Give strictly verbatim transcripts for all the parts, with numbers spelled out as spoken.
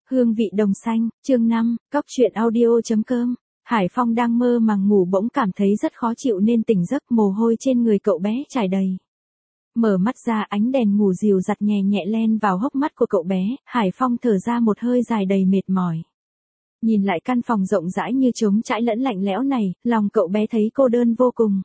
Hương vị đồng xanh, chương năm, cóc truyện audio.com. Hải Phong đang mơ màng ngủ bỗng cảm thấy rất khó chịu nên tỉnh giấc, mồ hôi trên người cậu bé trải đầy. Mở mắt ra, ánh đèn ngủ dịu dặt nhẹ nhẹ len vào hốc mắt của cậu bé, Hải Phong thở ra một hơi dài đầy mệt mỏi. Nhìn lại căn phòng rộng rãi như trống trải lẫn lạnh lẽo này, lòng cậu bé thấy cô đơn vô cùng.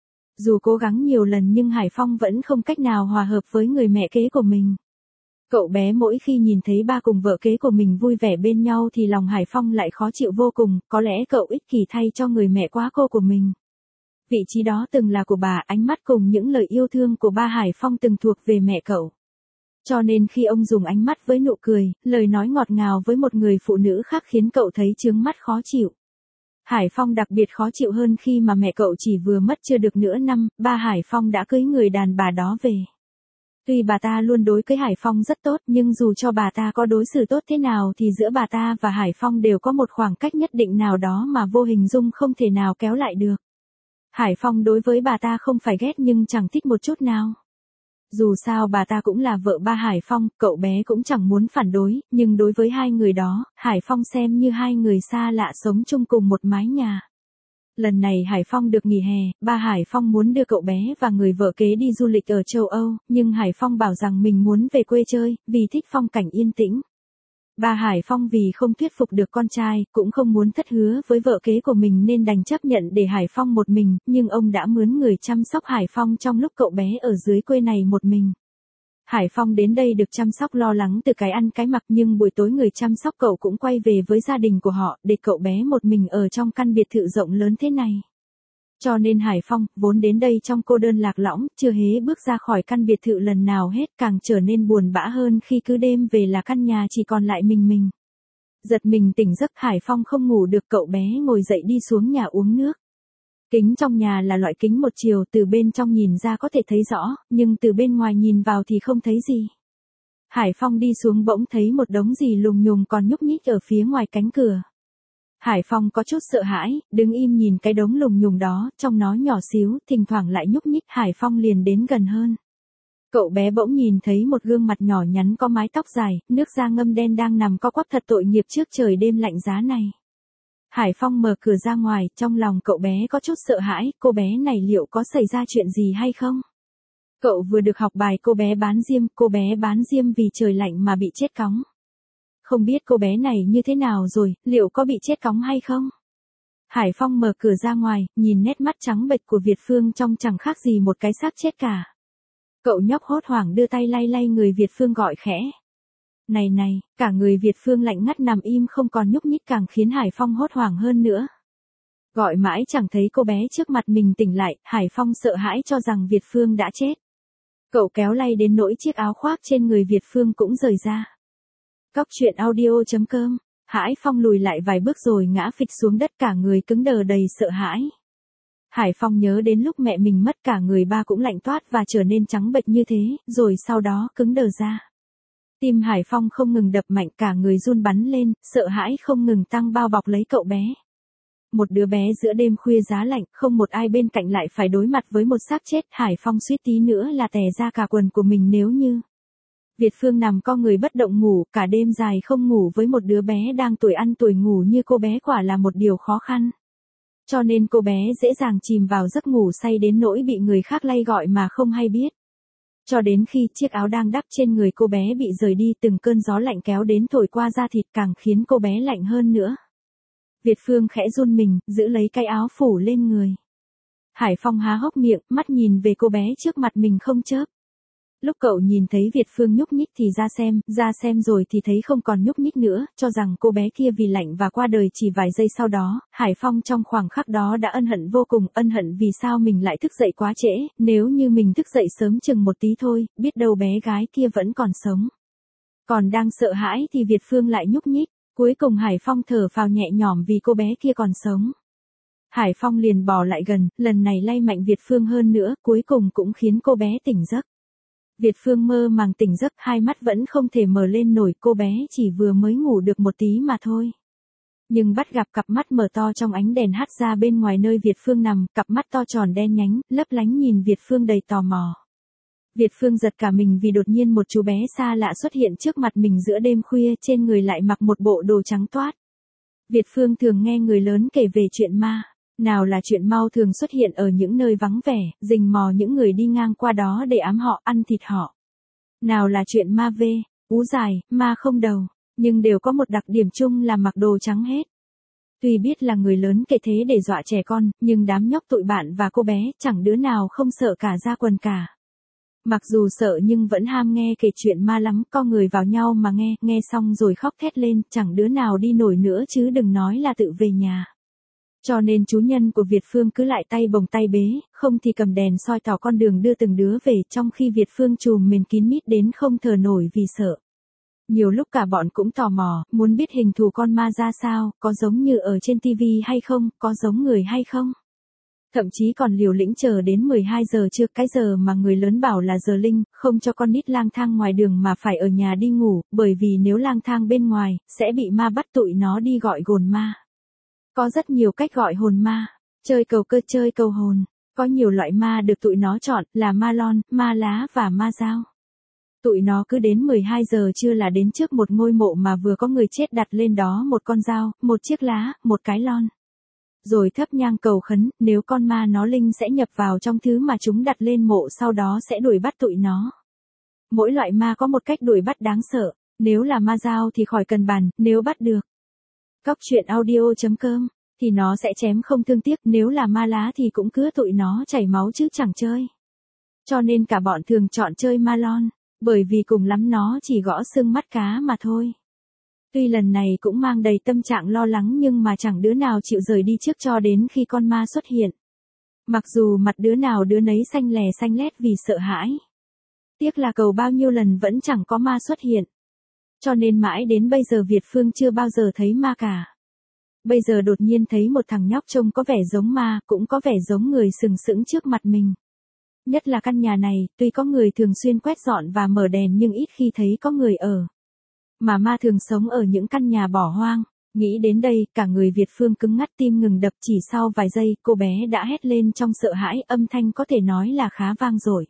Dù cố gắng nhiều lần nhưng Hải Phong vẫn không cách nào hòa hợp với người mẹ kế của mình. Cậu bé mỗi khi nhìn thấy ba cùng vợ kế của mình vui vẻ bên nhau thì lòng Hải Phong lại khó chịu vô cùng, có lẽ cậu ích kỷ thay cho người mẹ quá cô của mình. Vị trí đó từng là của bà, ánh mắt cùng những lời yêu thương của ba Hải Phong từng thuộc về mẹ cậu. Cho nên khi ông dùng ánh mắt với nụ cười, lời nói ngọt ngào với một người phụ nữ khác khiến cậu thấy chướng mắt khó chịu. Hải Phong đặc biệt khó chịu hơn khi mà mẹ cậu chỉ vừa mất chưa được nửa năm, ba Hải Phong đã cưới người đàn bà đó về. Tuy bà ta luôn đối với Hải Phong rất tốt nhưng dù cho bà ta có đối xử tốt thế nào thì giữa bà ta và Hải Phong đều có một khoảng cách nhất định nào đó mà vô hình dung không thể nào kéo lại được. Hải Phong đối với bà ta không phải ghét nhưng chẳng thích một chút nào. Dù sao bà ta cũng là vợ ba Hải Phong, cậu bé cũng chẳng muốn phản đối, nhưng đối với hai người đó, Hải Phong xem như hai người xa lạ sống chung cùng một mái nhà. Lần này Hải Phong được nghỉ hè, ba Hải Phong muốn đưa cậu bé và người vợ kế đi du lịch ở châu Âu, nhưng Hải Phong bảo rằng mình muốn về quê chơi, vì thích phong cảnh yên tĩnh. Ba Hải Phong vì không thuyết phục được con trai, cũng không muốn thất hứa với vợ kế của mình nên đành chấp nhận để Hải Phong một mình, nhưng ông đã mướn người chăm sóc Hải Phong trong lúc cậu bé ở dưới quê này một mình. Hải Phong đến đây được chăm sóc lo lắng từ cái ăn cái mặc nhưng buổi tối người chăm sóc cậu cũng quay về với gia đình của họ để cậu bé một mình ở trong căn biệt thự rộng lớn thế này. Cho nên Hải Phong, vốn đến đây trong cô đơn lạc lõng, chưa hề bước ra khỏi căn biệt thự lần nào hết, càng trở nên buồn bã hơn khi cứ đêm về là căn nhà chỉ còn lại mình mình. Giật mình tỉnh giấc, Hải Phong không ngủ được, cậu bé ngồi dậy đi xuống nhà uống nước. Kính trong nhà là loại kính một chiều, từ bên trong nhìn ra có thể thấy rõ, nhưng từ bên ngoài nhìn vào thì không thấy gì. Hải Phong đi xuống bỗng thấy một đống gì lùng nhùng còn nhúc nhích ở phía ngoài cánh cửa. Hải Phong có chút sợ hãi, đứng im nhìn cái đống lùng nhùng đó, trong nó nhỏ xíu, thỉnh thoảng lại nhúc nhích, Hải Phong liền đến gần hơn. Cậu bé bỗng nhìn thấy một gương mặt nhỏ nhắn có mái tóc dài, nước da ngâm đen đang nằm co quắp thật tội nghiệp trước trời đêm lạnh giá này. Hải Phong mở cửa ra ngoài, trong lòng cậu bé có chút sợ hãi, cô bé này liệu có xảy ra chuyện gì hay không? Cậu vừa được học bài cô bé bán diêm, cô bé bán diêm vì trời lạnh mà bị chết cóng. Không biết cô bé này như thế nào rồi, liệu có bị chết cóng hay không? Hải Phong mở cửa ra ngoài, nhìn nét mắt trắng bệch của Việt Phương trông chẳng khác gì một cái xác chết cả. Cậu nhóc hốt hoảng đưa tay lay lay người Việt Phương gọi khẽ. Này này, cả người Việt Phương lạnh ngắt nằm im không còn nhúc nhích càng khiến Hải Phong hốt hoảng hơn nữa. Gọi mãi chẳng thấy cô bé trước mặt mình tỉnh lại, Hải Phong sợ hãi cho rằng Việt Phương đã chết. Cậu kéo lay đến nỗi chiếc áo khoác trên người Việt Phương cũng rời ra. Cóc truyện audio.com. Hải Phong lùi lại vài bước rồi ngã phịch xuống đất, cả người cứng đờ đầy sợ hãi. Hải Phong nhớ đến lúc mẹ mình mất, cả người ba cũng lạnh toát và trở nên trắng bệch như thế, rồi sau đó cứng đờ ra. Tim Hải Phong không ngừng đập mạnh, cả người run bắn lên, sợ hãi không ngừng tăng bao bọc lấy cậu bé. Một đứa bé giữa đêm khuya giá lạnh, không một ai bên cạnh lại phải đối mặt với một xác chết, Hải Phong suýt tí nữa là tè ra cả quần của mình nếu như Việt Phương nằm co người bất động ngủ, cả đêm dài không ngủ với một đứa bé đang tuổi ăn tuổi ngủ như cô bé quả là một điều khó khăn. Cho nên cô bé dễ dàng chìm vào giấc ngủ say đến nỗi bị người khác lay gọi mà không hay biết. Cho đến khi chiếc áo đang đắp trên người cô bé bị rời đi, từng cơn gió lạnh kéo đến thổi qua da thịt càng khiến cô bé lạnh hơn nữa. Việt Phương khẽ run mình, giữ lấy cái áo phủ lên người. Hải Phong há hốc miệng, mắt nhìn về cô bé trước mặt mình không chớp. Lúc cậu nhìn thấy Việt Phương nhúc nhích thì ra xem, ra xem rồi thì thấy không còn nhúc nhích nữa, cho rằng cô bé kia vì lạnh và qua đời chỉ vài giây sau đó, Hải Phong trong khoảng khắc đó đã ân hận vô cùng, ân hận vì sao mình lại thức dậy quá trễ, nếu như mình thức dậy sớm chừng một tí thôi, biết đâu bé gái kia vẫn còn sống. Còn đang sợ hãi thì Việt Phương lại nhúc nhích, cuối cùng Hải Phong thở phào nhẹ nhõm vì cô bé kia còn sống. Hải Phong liền bò lại gần, lần này lay mạnh Việt Phương hơn nữa, cuối cùng cũng khiến cô bé tỉnh giấc. Việt Phương mơ màng tỉnh giấc, hai mắt vẫn không thể mở lên nổi, cô bé chỉ vừa mới ngủ được một tí mà thôi. Nhưng bắt gặp cặp mắt mở to trong ánh đèn hắt ra bên ngoài nơi Việt Phương nằm, cặp mắt to tròn đen nhánh, lấp lánh nhìn Việt Phương đầy tò mò. Việt Phương giật cả mình vì đột nhiên một chú bé xa lạ xuất hiện trước mặt mình giữa đêm khuya, trên người lại mặc một bộ đồ trắng toát. Việt Phương thường nghe người lớn kể về chuyện ma. Nào là chuyện mau thường xuất hiện ở những nơi vắng vẻ, rình mò những người đi ngang qua đó để ám họ, ăn thịt họ. Nào là chuyện ma vê, ú dài, ma không đầu, nhưng đều có một đặc điểm chung là mặc đồ trắng hết. Tuy biết là người lớn kể thế để dọa trẻ con, nhưng đám nhóc tụi bạn và cô bé chẳng đứa nào không sợ cả ra quần cả. Mặc dù sợ nhưng vẫn ham nghe kể chuyện ma lắm, co người vào nhau mà nghe, nghe xong rồi khóc thét lên, chẳng đứa nào đi nổi nữa chứ đừng nói là tự về nhà. Cho nên chú nhân của Việt Phương cứ lại tay bồng tay bế, không thì cầm đèn soi tỏ con đường đưa từng đứa về, trong khi Việt Phương trùm mền kín mít đến không thở nổi vì sợ. Nhiều lúc cả bọn cũng tò mò, muốn biết hình thù con ma ra sao, có giống như ở trên tivi hay không, có giống người hay không. Thậm chí còn liều lĩnh chờ đến mười hai giờ trưa, cái giờ mà người lớn bảo là giờ linh, không cho con nít lang thang ngoài đường mà phải ở nhà đi ngủ, bởi vì nếu lang thang bên ngoài, sẽ bị ma bắt tụi nó đi gọi hồn ma. Có rất nhiều cách gọi hồn ma, chơi cầu cơ, chơi cầu hồn, có nhiều loại ma được tụi nó chọn là ma lon, ma lá và ma dao. Tụi nó cứ đến mười hai giờ trưa là đến trước một ngôi mộ mà vừa có người chết đặt lên đó một con dao, một chiếc lá, một cái lon. Rồi thắp nhang cầu khấn, nếu con ma nó linh sẽ nhập vào trong thứ mà chúng đặt lên mộ, sau đó sẽ đuổi bắt tụi nó. Mỗi loại ma có một cách đuổi bắt đáng sợ, nếu là ma dao thì khỏi cần bàn, nếu bắt được. Cóc truyện audio chấm com thì nó sẽ chém không thương tiếc, nếu là ma lá thì cũng cứ tụi nó chảy máu chứ chẳng chơi. Cho nên cả bọn thường chọn chơi ma lon, bởi vì cùng lắm nó chỉ gõ xương mắt cá mà thôi. Tuy lần này cũng mang đầy tâm trạng lo lắng nhưng mà chẳng đứa nào chịu rời đi trước cho đến khi con ma xuất hiện. Mặc dù mặt đứa nào đứa nấy xanh lè xanh lét vì sợ hãi. Tiếc là cầu bao nhiêu lần vẫn chẳng có ma xuất hiện. Cho nên mãi đến bây giờ Việt Phương chưa bao giờ thấy ma cả. Bây giờ đột nhiên thấy một thằng nhóc trông có vẻ giống ma, cũng có vẻ giống người sừng sững trước mặt mình. Nhất là căn nhà này, tuy có người thường xuyên quét dọn và mở đèn nhưng ít khi thấy có người ở. Mà ma thường sống ở những căn nhà bỏ hoang. Nghĩ đến đây, cả người Việt Phương cứng ngắt, tim ngừng đập, chỉ sau vài giây, cô bé đã hét lên trong sợ hãi, âm thanh có thể nói là khá vang dội.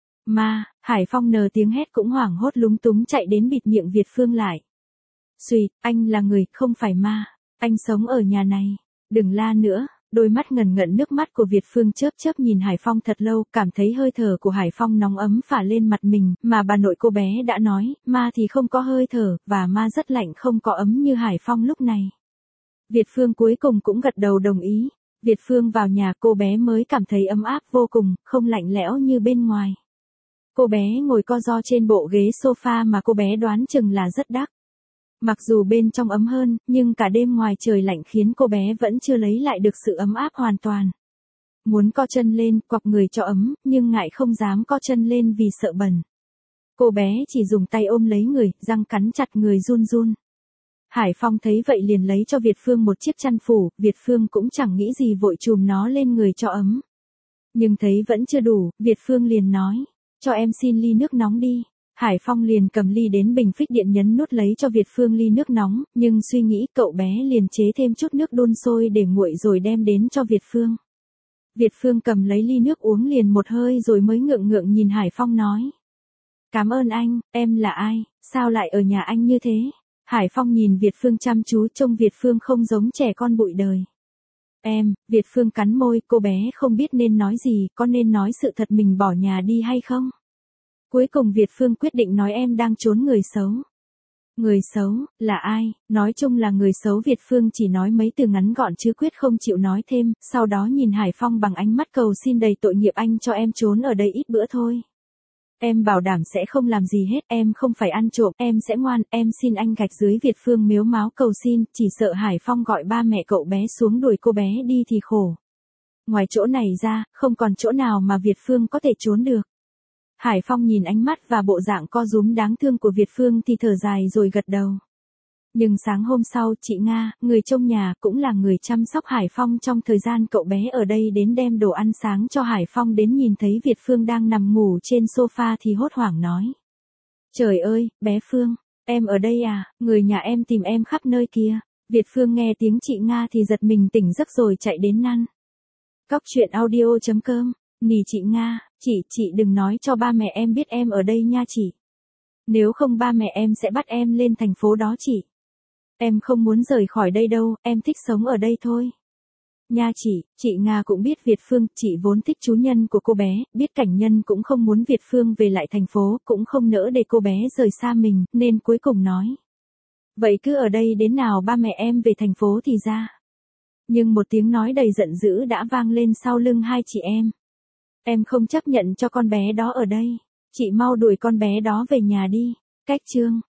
Ma, Hải Phong nờ tiếng hét cũng hoảng hốt lúng túng chạy đến bịt miệng Việt Phương lại. Xùi, anh là người, không phải ma. Anh sống ở nhà này. Đừng la nữa. Đôi mắt ngần ngận nước mắt của Việt Phương chớp chớp nhìn Hải Phong thật lâu, cảm thấy hơi thở của Hải Phong nóng ấm phả lên mặt mình, mà bà nội cô bé đã nói, ma thì không có hơi thở, và ma rất lạnh không có ấm như Hải Phong lúc này. Việt Phương cuối cùng cũng gật đầu đồng ý. Việt Phương vào nhà, cô bé mới cảm thấy ấm áp vô cùng, không lạnh lẽo như bên ngoài. Cô bé ngồi co ro trên bộ ghế sofa mà cô bé đoán chừng là rất đắt. Mặc dù bên trong ấm hơn, nhưng cả đêm ngoài trời lạnh khiến cô bé vẫn chưa lấy lại được sự ấm áp hoàn toàn. Muốn co chân lên, quặp người cho ấm, nhưng ngại không dám co chân lên vì sợ bẩn. Cô bé chỉ dùng tay ôm lấy người, răng cắn chặt người run run. Hải Phong thấy vậy liền lấy cho Việt Phương một chiếc chăn phủ, Việt Phương cũng chẳng nghĩ gì vội chùm nó lên người cho ấm. Nhưng thấy vẫn chưa đủ, Việt Phương liền nói, cho em xin ly nước nóng đi. Hải Phong liền cầm ly đến bình phích điện nhấn nút lấy cho Việt Phương ly nước nóng, nhưng suy nghĩ cậu bé liền chế thêm chút nước đun sôi để nguội rồi đem đến cho Việt Phương. Việt Phương cầm lấy ly nước uống liền một hơi rồi mới ngượng ngượng nhìn Hải Phong nói. Cảm ơn anh, em là ai, sao lại ở nhà anh như thế? Hải Phong nhìn Việt Phương chăm chú, trông Việt Phương không giống trẻ con bụi đời. Em, Việt Phương cắn môi, cô bé không biết nên nói gì, có nên nói sự thật mình bỏ nhà đi hay không? Cuối cùng Việt Phương quyết định nói em đang trốn người xấu. Người xấu, là ai? Nói chung là người xấu. Việt Phương chỉ nói mấy từ ngắn gọn chứ quyết không chịu nói thêm, sau đó nhìn Hải Phong bằng ánh mắt cầu xin đầy tội nghiệp, anh cho em trốn ở đây ít bữa thôi. Em bảo đảm sẽ không làm gì hết, em không phải ăn trộm, em sẽ ngoan, em xin anh gạch dưới. Việt Phương mếu máo cầu xin, chỉ sợ Hải Phong gọi ba mẹ cậu bé xuống đuổi cô bé đi thì khổ. Ngoài chỗ này ra, không còn chỗ nào mà Việt Phương có thể trốn được. Hải Phong nhìn ánh mắt và bộ dạng co rúm đáng thương của Việt Phương thì thở dài rồi gật đầu. Nhưng sáng hôm sau, chị Nga, người trông nhà, cũng là người chăm sóc Hải Phong trong thời gian cậu bé ở đây đến đem đồ ăn sáng cho Hải Phong, đến nhìn thấy Việt Phương đang nằm ngủ trên sofa thì hốt hoảng nói. Trời ơi, bé Phương, em ở đây à, người nhà em tìm em khắp nơi kia. Việt Phương nghe tiếng chị Nga thì giật mình tỉnh giấc rồi chạy đến năn. Cóc truyện audio chấm com Nì chị Nga, chị, chị đừng nói cho ba mẹ em biết em ở đây nha chị. Nếu không ba mẹ em sẽ bắt em lên thành phố đó chị. Em không muốn rời khỏi đây đâu, em thích sống ở đây thôi. Nha chị, chị Nga cũng biết Việt Phương, chị vốn thích chú Nhân của cô bé, biết Cảnh Nhân cũng không muốn Việt Phương về lại thành phố, cũng không nỡ để cô bé rời xa mình, nên cuối cùng nói. Vậy cứ ở đây đến nào ba mẹ em về thành phố thì ra. Nhưng một tiếng nói đầy giận dữ đã vang lên sau lưng hai chị em. Em không chấp nhận cho con bé đó ở đây. Chị mau đuổi con bé đó về nhà đi. Cách chương